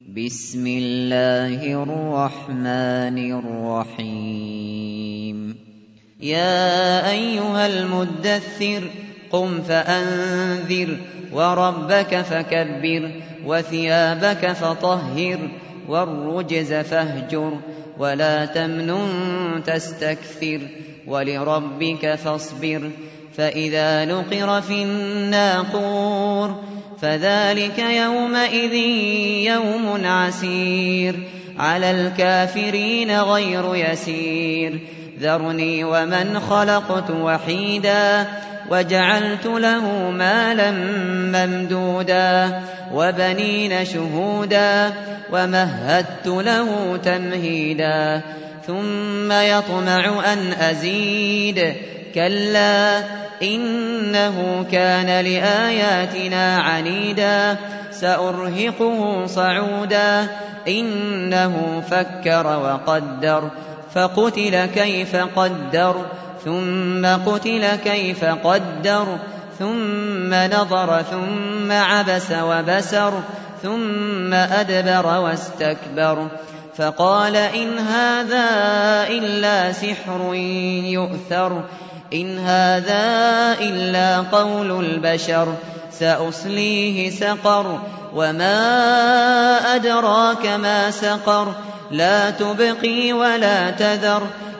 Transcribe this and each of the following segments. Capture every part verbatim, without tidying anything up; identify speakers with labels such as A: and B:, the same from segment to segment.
A: بسم الله الرحمن الرحيم يا أيها المدثر قم فأنذر وربك فكبر وثيابك فطهر والرجز فاهجر ولا تمنن تستكثر ولربك فاصبر فإذا نقر في الناقور فذلك يومئذ يوم عسير على الكافرين غير يسير ذرني ومن خلقت وحيدا وجعلت له مالا ممدودا وبنين شهودا ومهدت له تمهيدا ثم يطمع أن أزيد كلا إنه كان لآياتنا عنيدا سأرهقه صعودا إنه فكر وقدر فقتل كيف قدر ثم قتل كيف قدر ثم نظر ثم عبس وبسر ثم أدبر واستكبر فقال إن هذا إلا سحر يؤثر إن هذا إلا قول البشر سأصليه سقر وما أدراك ما سقر لا تبقي ولا تذر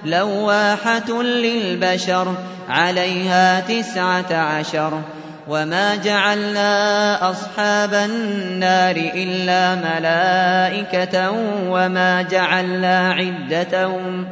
A: لواحة للبشر عليها تسعة عشر وما جعلنا أصحاب النار إلا ملائكة وما جعلنا عدتهم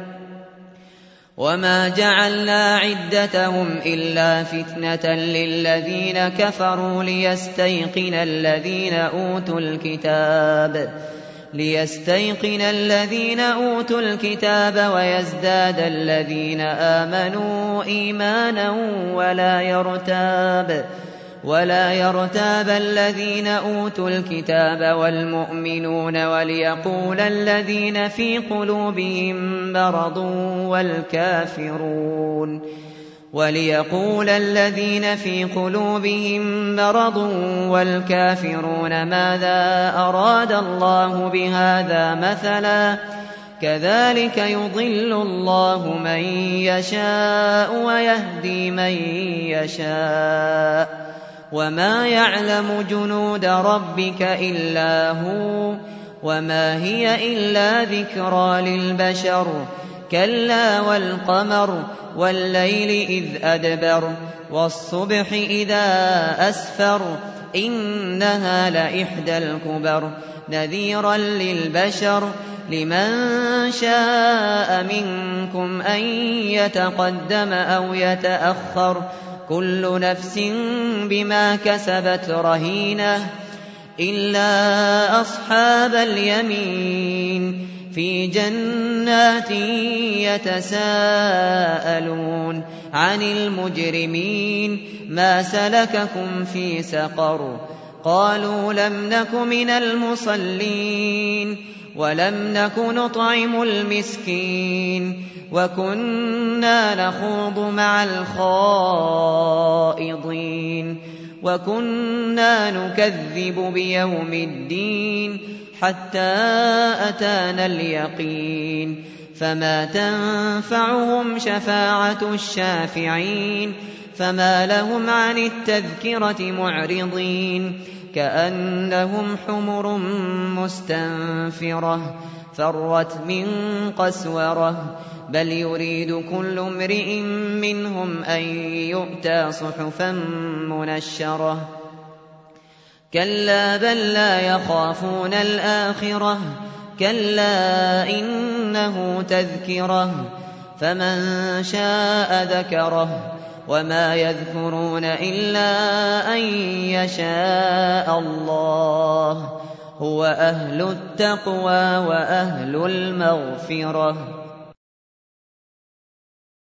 A: وما جعلنا عدتهم إلا فتنة للذين كفروا ليستيقن الذين أوتوا الكتاب ليستيقن الذين أوتوا الكتاب ويزداد الذين آمنوا إيمانا ولا يرتاب ولا يرتاب الذين أوتوا الكتاب والمؤمنون وليقول الذين في قلوبهم مرض والكافرون وليقول الذين في قلوبهم مرض والكافرون ماذا أراد الله بهذا مثلا كذلك يضل الله من يشاء ويهدي من يشاء وما يعلم جنود ربك إلا هو وما هي إلا ذكرى للبشر كلا والقمر والليل إذ أدبر والصبح إذا أسفر إنها لإحدى الكبر نذيرا للبشر لمن شاء منكم أن يتقدم أو يتأخر كل نفس بما كسبت رهينة إلا أصحاب اليمين في جنات يتساءلون عن المجرمين ما سلككم في سقر قالوا لم نك من المصلين ولم نك نطعم المسكين وكنا نخوض مع الخائضين وكنا نكذب بيوم الدين حتى أتانا اليقين فما تنفعهم شفاعة الشافعين فما لهم عن التذكرة معرضين كأنهم حمر مستنفرة فرت من قسورة بل يريد كل امرئ منهم أن يؤتى صحفا منشرة كلا بل لا يخافون الآخرة كلا إنه تذكرة فمن شاء ذكره وما يذكرون إلا أن يشاء الله هو أهل التقوى وأهل المغفرة